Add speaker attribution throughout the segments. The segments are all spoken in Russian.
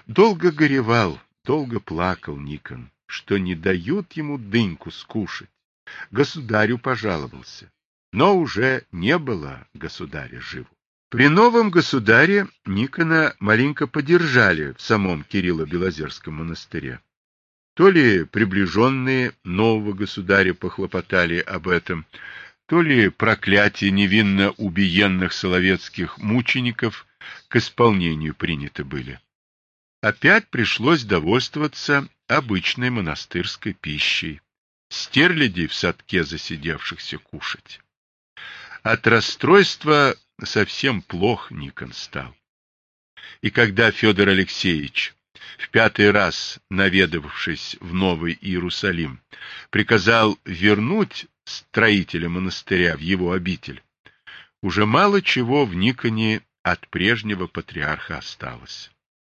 Speaker 1: Долго горевал, долго плакал Никон, что не дают ему дыньку скушать. Государю пожаловался, но уже не было государя живу. При новом государе Никона маленько подержали в самом Кирилло-Белозерском монастыре. То ли приближенные нового государя похлопотали об этом, то ли проклятие невинно убиенных соловецких мучеников к исполнению приняты были. Опять пришлось довольствоваться обычной монастырской пищей, стерлядей в садке засидевшихся кушать. От расстройства совсем плох Никон стал. И когда Федор Алексеевич, в 5-й раз наведавшись в Новый Иерусалим, приказал вернуть строителя монастыря в его обитель, уже мало чего в Никоне от прежнего патриарха осталось.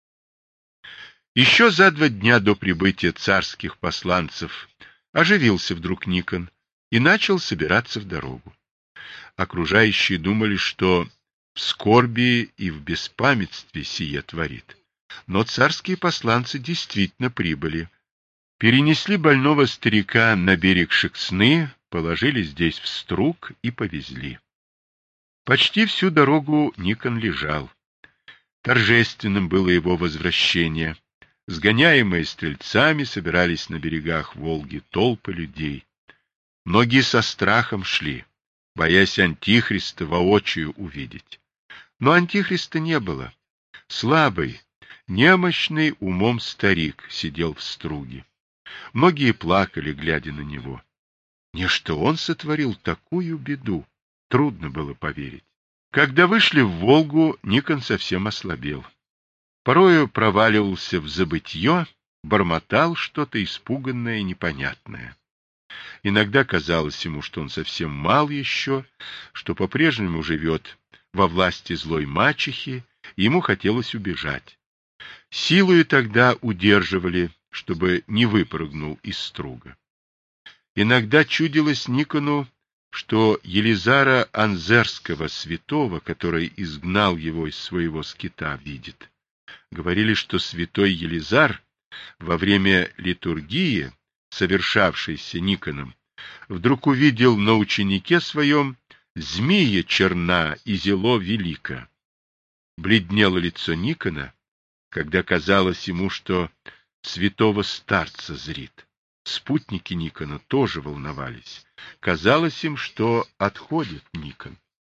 Speaker 1: Еще за 2 дня до прибытия царских посланцев оживился вдруг Никон и начал собираться в дорогу. Окружающие думали, что в скорби и в беспамятстве сие творит. Но царские посланцы действительно прибыли. Перенесли больного старика на берег Шексны, положили здесь в струг и повезли. Почти всю дорогу Никон лежал. Торжественным было его возвращение. Сгоняемые стрельцами собирались на берегах Волги толпы людей. Многие со страхом шли, боясь Антихриста воочию увидеть. Но Антихриста не было. Слабый, немощный умом старик сидел в струге. Многие плакали, глядя на него. Нечто он сотворил такую беду, трудно было поверить. Когда вышли в Волгу, Никон совсем ослабел. Порою проваливался в забытье, бормотал что-то испуганное и непонятное. Иногда казалось ему, что он совсем мал еще, что по-прежнему живет во власти злой мачехи, и ему хотелось убежать. Силою тогда удерживали, чтобы не выпрыгнул из струга. Иногда чудилось Никону, что Елизара Анзерского святого, который изгнал его из своего скита, видит. Говорили, что святой Елизар во время литургии, совершавшейся Никоном, вдруг увидел на ученике своем змея черна и зело велика. Бледнело лицо Никона, когда казалось ему, что святого старца зрит. Спутники Никона тоже волновались. Казалось им, что отходит Никон.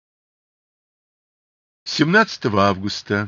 Speaker 1: 17 августа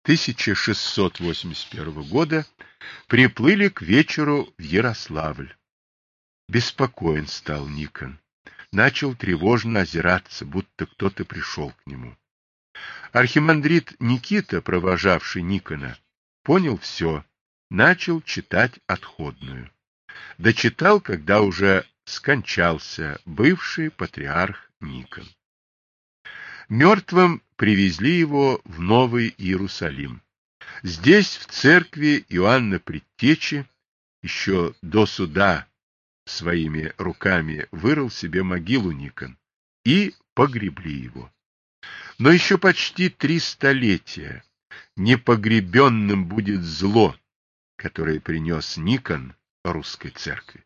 Speaker 1: 1681 года приплыли к вечеру в Ярославль. Беспокоен стал Никон. Начал тревожно озираться, будто кто-то пришел к нему. Архимандрит Никита, провожавший Никона, понял все, начал читать отходную. Дочитал, когда уже скончался бывший патриарх Никон. Мертвым привезли его в Новый Иерусалим. Здесь, в церкви Иоанна Предтечи, еще до суда своими руками вырыл себе могилу Никон и погребли его. Но еще почти 3 столетия непогребенным будет зло, которое принес Никон русской церкви.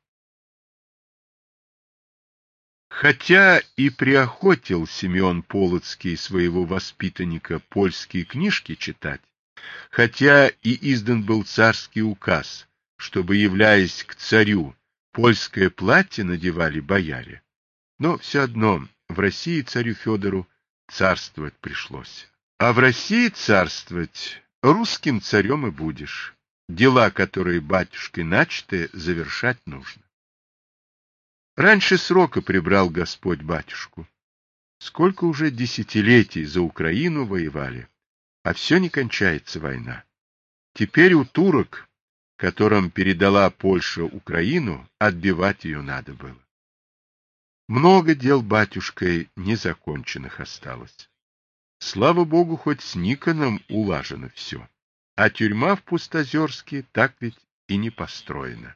Speaker 1: Хотя и приохотил Симеон Полоцкий своего воспитанника польские книжки читать, хотя и издан был царский указ, чтобы, являясь к царю, польское платье надевали бояре, но все одно в России царю Федору царствовать пришлось. А в России царствовать русским царем и будешь. Дела, которые батюшкой начаты, завершать нужно. Раньше срока прибрал Господь батюшку. Сколько уже десятилетий за Украину воевали, а все не кончается война. Теперь у турок, которым передала Польша Украину, отбивать ее надо было. Много дел батюшкой незаконченных осталось. Слава Богу, хоть с Никоном улажено все, а тюрьма в Пустозерске так ведь и не построена.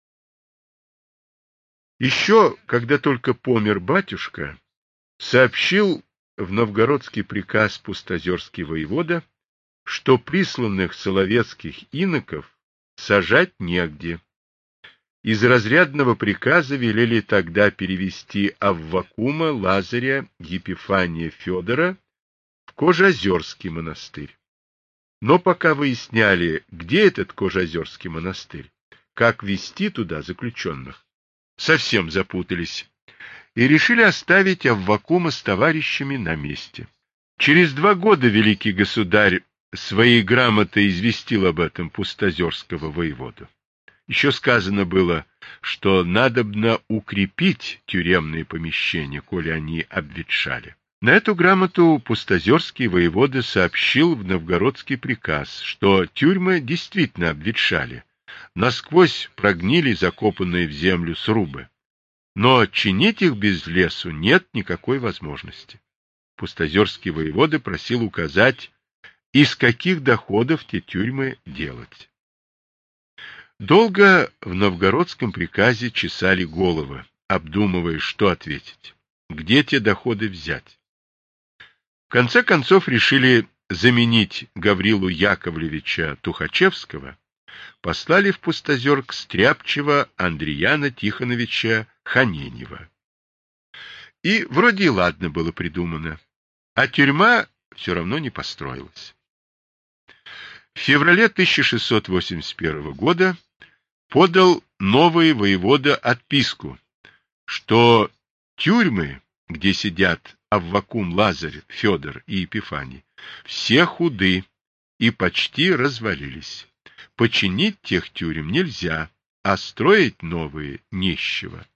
Speaker 1: Еще, когда только помер батюшка, сообщил в новгородский приказ пустозерский воевода, что присланных соловецких иноков сажать негде. Из разрядного приказа велели тогда перевести Аввакума, Лазаря, Епифания, Федора в Кожеозерский монастырь. Но пока выясняли, где этот Кожеозерский монастырь, как вести туда заключенных, совсем запутались и решили оставить Аввакума с товарищами на месте. Через 2 года великий государь своей грамотой известил об этом пустозерского воеводу. Еще сказано было, что надобно укрепить тюремные помещения, коли они обветшали. На эту грамоту пустозерский воевода сообщил в новгородский приказ, что тюрьмы действительно обветшали, насквозь прогнили закопанные в землю срубы, но чинить их без лесу нет никакой возможности. Пустозерский воевода просил указать, из каких доходов те тюрьмы делать. Долго в новгородском приказе чесали головы, обдумывая, что ответить, где те доходы взять. В конце концов решили заменить Гаврилу Яковлевича Тухачевского, послали в Пустозерск стряпчего Андрияна Тихоновича Ханенева. И вроде и ладно было придумано, а тюрьма все равно не построилась. В феврале 1681 года подал новый воевода отписку, что тюрьмы, где сидят Аввакум, Лазарь, Федор и Епифаний, все худы и почти развалились. Починить тех тюрем нельзя, а строить новые нечего.